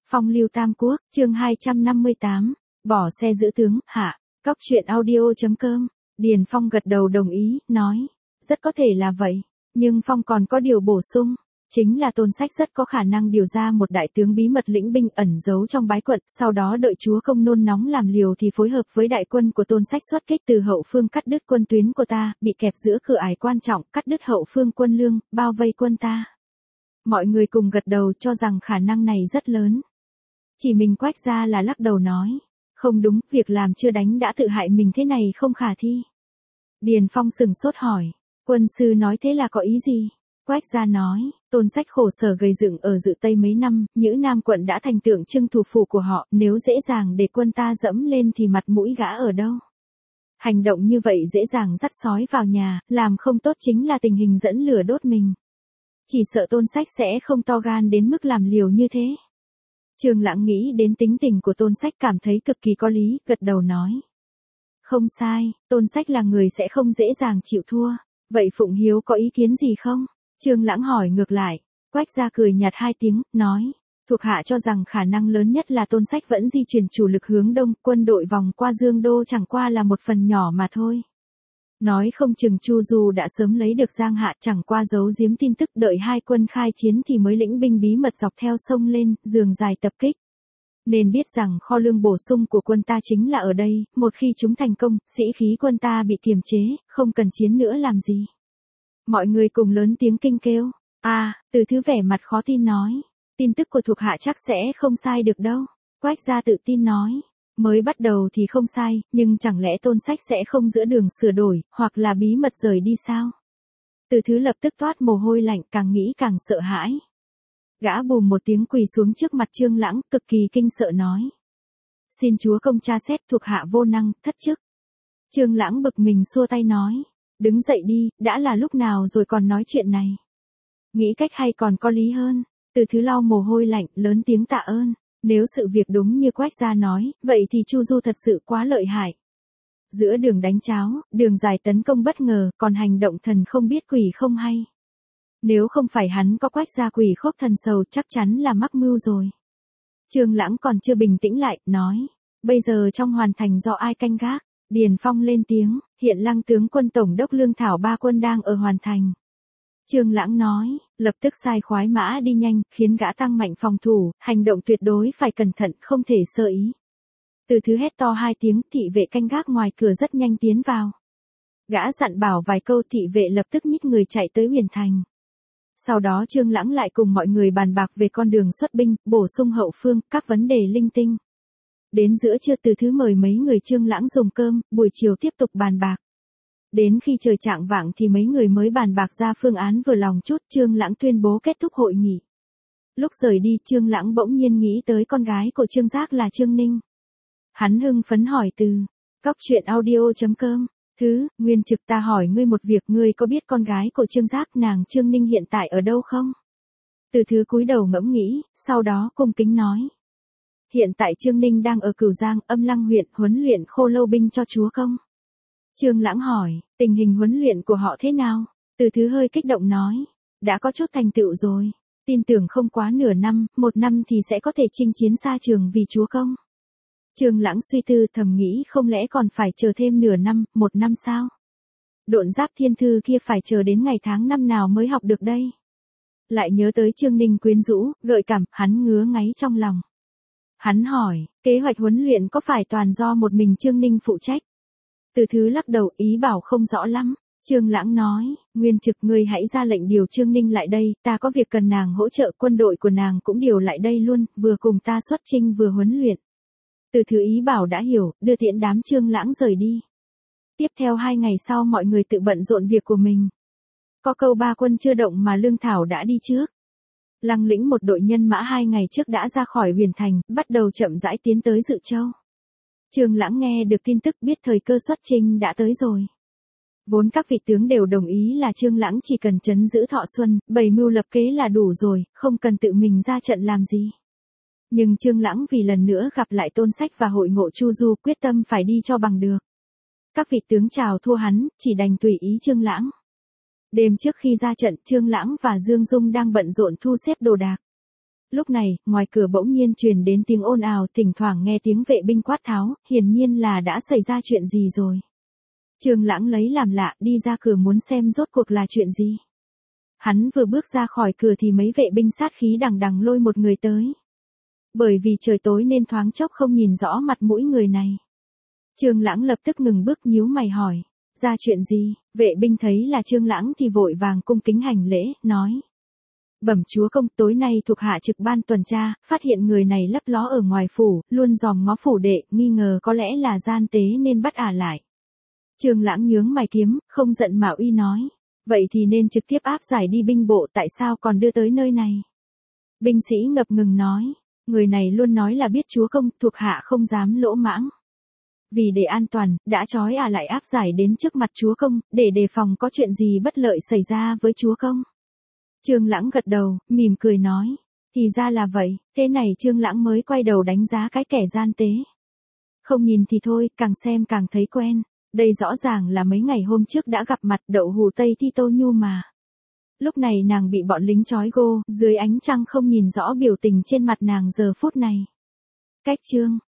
Phong lưu Tam Quốc, chương 258, bỏ xe giữ tướng, hạ. Cóc truyện audio.com. Điền Phong gật đầu đồng ý, nói, rất có thể là vậy, nhưng Phong còn có điều bổ sung, chính là Tôn Sách rất có khả năng điều ra một đại tướng bí mật lĩnh binh ẩn giấu trong bái quận, sau đó đợi chúa công nôn nóng làm liều thì phối hợp với đại quân của Tôn Sách xuất kích từ hậu phương cắt đứt quân tuyến của ta, bị kẹp giữa cửa ải quan trọng, cắt đứt hậu phương quân lương, bao vây quân ta. Mọi người cùng gật đầu cho rằng khả năng này rất lớn. Chỉ mình Quách gia là lắc đầu nói, không đúng, việc làm chưa đánh đã tự hại mình thế này không khả thi. Điền Phong sừng sốt hỏi, quân sư nói thế là có ý gì? Quách gia nói, Tôn Sách khổ sở gầy dựng ở Dự Tây mấy năm, Nhữ Nam quận đã thành tượng trưng thủ phủ của họ, nếu dễ dàng để quân ta dẫm lên thì mặt mũi gã ở đâu? Hành động như vậy dễ dàng dắt sói vào nhà, làm không tốt chính là tình hình dẫn lửa đốt mình. Chỉ sợ Tôn Sách sẽ không to gan đến mức làm liều như thế. Trương Lãng nghĩ đến tính tình của Tôn Sách cảm thấy cực kỳ có lý, gật đầu nói. Không sai, Tôn Sách là người sẽ không dễ dàng chịu thua. Vậy Phụng Hiếu có ý kiến gì không? Trương Lãng hỏi ngược lại. Quách gia cười nhạt hai tiếng, nói. Thuộc hạ cho rằng khả năng lớn nhất là Tôn Sách vẫn di chuyển chủ lực hướng đông, quân đội vòng qua Dương Đô chẳng qua là một phần nhỏ mà thôi. Nói không chừng Chu Du đã sớm lấy được Giang Hạ, chẳng qua giấu giếm tin tức, đợi hai quân khai chiến thì mới lĩnh binh bí mật dọc theo sông lên, giường dài tập kích. Nên biết rằng kho lương bổ sung của quân ta chính là ở đây, một khi chúng thành công, sĩ khí quân ta bị kiềm chế, không cần chiến nữa làm gì. Mọi người cùng lớn tiếng kinh kêu. Từ Thứ vẻ mặt khó tin nói. Tin tức của thuộc hạ chắc sẽ không sai được đâu. Quách gia tự tin nói. Mới bắt đầu thì không sai, nhưng chẳng lẽ Tôn Sách sẽ không giữa đường sửa đổi, hoặc là bí mật rời đi sao? Từ Thứ lập tức toát mồ hôi lạnh, càng nghĩ càng sợ hãi. Gã bùm một tiếng quỳ xuống trước mặt Trương Lãng, cực kỳ kinh sợ nói. Xin chúa công tra xét, thuộc hạ vô năng, thất chức. Trương Lãng bực mình xua tay nói. Đứng dậy đi, đã là lúc nào rồi còn nói chuyện này. Nghĩ cách hay còn có lý hơn. Từ Thứ lau mồ hôi lạnh, lớn tiếng tạ ơn. Nếu sự việc đúng như Quách gia nói, vậy thì Chu Du thật sự quá lợi hại. Giữa đường đánh cháo, đường dài tấn công bất ngờ, còn hành động thần không biết quỷ không hay. Nếu không phải hắn có Quách gia quỷ khốc thần sầu chắc chắn là mắc mưu rồi. Trương Lãng còn chưa bình tĩnh lại, nói. Bây giờ trong hoàn thành do ai canh gác? Điền Phong lên tiếng, hiện Lăng tướng quân tổng đốc Lương Thảo ba quân đang ở hoàn thành. Trương Lãng nói, lập tức sai khoái mã đi nhanh, khiến gã tăng mạnh phòng thủ, hành động tuyệt đối phải cẩn thận, không thể sơ ý. Từ Thứ hét to hai tiếng, thị vệ canh gác ngoài cửa rất nhanh tiến vào. Gã dặn bảo vài câu, thị vệ lập tức nhích người chạy tới Huyền Thành. Sau đó Trương Lãng lại cùng mọi người bàn bạc về con đường xuất binh, bổ sung hậu phương, các vấn đề linh tinh. Đến giữa trưa Từ Thứ mời mấy người Trương Lãng dùng cơm, buổi chiều tiếp tục bàn bạc. Đến khi trời chạng vạng thì mấy người mới bàn bạc ra phương án vừa lòng chút, Trương Lãng tuyên bố kết thúc hội nghị. Lúc rời đi Trương Lãng bỗng nhiên nghĩ tới con gái của Trương Giác là Trương Ninh. Hắn hưng phấn hỏi Từ. Cóc truyện audio.com. Thứ, Nguyên Trực, ta hỏi ngươi một việc, ngươi có biết con gái của Trương Giác nàng Trương Ninh hiện tại ở đâu không? Từ Thứ cúi đầu ngẫm nghĩ, sau đó cung kính nói. Hiện tại Trương Ninh đang ở Cửu Giang, Âm Lăng huyện, huấn luyện khô lâu binh cho chúa công. Trương Lãng hỏi, tình hình huấn luyện của họ thế nào? Từ Thứ hơi kích động nói, đã có chút thành tựu rồi, tin tưởng không quá nửa năm, một năm thì sẽ có thể chinh chiến xa trường vì chúa công. Trương Lãng suy tư thầm nghĩ không lẽ còn phải chờ thêm nửa năm, một năm sao? Độn giáp thiên thư kia phải chờ đến ngày tháng năm nào mới học được đây? Lại nhớ tới Trương Ninh quyến rũ, gợi cảm, hắn ngứa ngáy trong lòng. Hắn hỏi, kế hoạch huấn luyện có phải toàn do một mình Trương Ninh phụ trách? Từ Thứ lắc đầu ý bảo không rõ lắm. Trương Lãng nói, Nguyên Trực ngươi hãy ra lệnh điều Trương Ninh lại đây, ta có việc cần nàng hỗ trợ, quân đội của nàng cũng điều lại đây luôn, vừa cùng ta xuất chinh vừa huấn luyện. Từ Thứ ý bảo đã hiểu, đưa tiễn đám Trương Lãng rời đi. Tiếp theo 2 ngày sau mọi người tự bận rộn việc của mình. Có câu ba quân chưa động mà Lương Thảo đã đi trước. Lăng lĩnh một đội nhân mã 2 ngày trước đã ra khỏi Huyền Thành, bắt đầu chậm rãi tiến tới Dự Châu. Trương Lãng nghe được tin tức biết thời cơ xuất chinh đã tới rồi. Vốn các vị tướng đều đồng ý là Trương Lãng chỉ cần trấn giữ Thọ Xuân, bày mưu lập kế là đủ rồi, không cần tự mình ra trận làm gì. Nhưng Trương Lãng vì lần nữa gặp lại Tôn Sách và hội ngộ Chu Du quyết tâm phải đi cho bằng được. Các vị tướng chào thua hắn, chỉ đành tùy ý Trương Lãng. Đêm trước khi ra trận Trương Lãng và Dương Dung đang bận rộn thu xếp đồ đạc. Lúc này, ngoài cửa bỗng nhiên truyền đến tiếng ồn ào, thỉnh thoảng nghe tiếng vệ binh quát tháo, hiển nhiên là đã xảy ra chuyện gì rồi. Trương Lãng lấy làm lạ, đi ra cửa muốn xem rốt cuộc là chuyện gì. Hắn vừa bước ra khỏi cửa thì mấy vệ binh sát khí đằng đằng lôi một người tới. Bởi vì trời tối nên thoáng chốc không nhìn rõ mặt mũi người này. Trương Lãng lập tức ngừng bước nhíu mày hỏi, ra chuyện gì? Vệ binh thấy là Trương Lãng thì vội vàng cung kính hành lễ, nói. Bẩm chúa công, tối nay thuộc hạ trực ban tuần tra, phát hiện người này lấp ló ở ngoài phủ, luôn dòm ngó phủ đệ, nghi ngờ có lẽ là gian tế nên bắt ả lại. Trương Lãng nhướng mày kiếm, không giận mà uy nói. Vậy thì nên trực tiếp áp giải đi binh bộ, tại sao còn đưa tới nơi này? Binh sĩ ngập ngừng nói, người này luôn nói là biết chúa công, thuộc hạ không dám lỗ mãng. Vì để an toàn, đã trói ả lại áp giải đến trước mặt chúa công, để đề phòng có chuyện gì bất lợi xảy ra với chúa công. Trương Lãng gật đầu, mỉm cười nói, thì ra là vậy, thế này Trương Lãng mới quay đầu đánh giá cái kẻ gian tế. Không nhìn thì thôi, càng xem càng thấy quen, đây rõ ràng là mấy ngày hôm trước đã gặp mặt Đậu Hù Tây Thi Tô Nhu mà. Lúc này nàng bị bọn lính trói gô, dưới ánh trăng không nhìn rõ biểu tình trên mặt nàng giờ phút này. Cách chương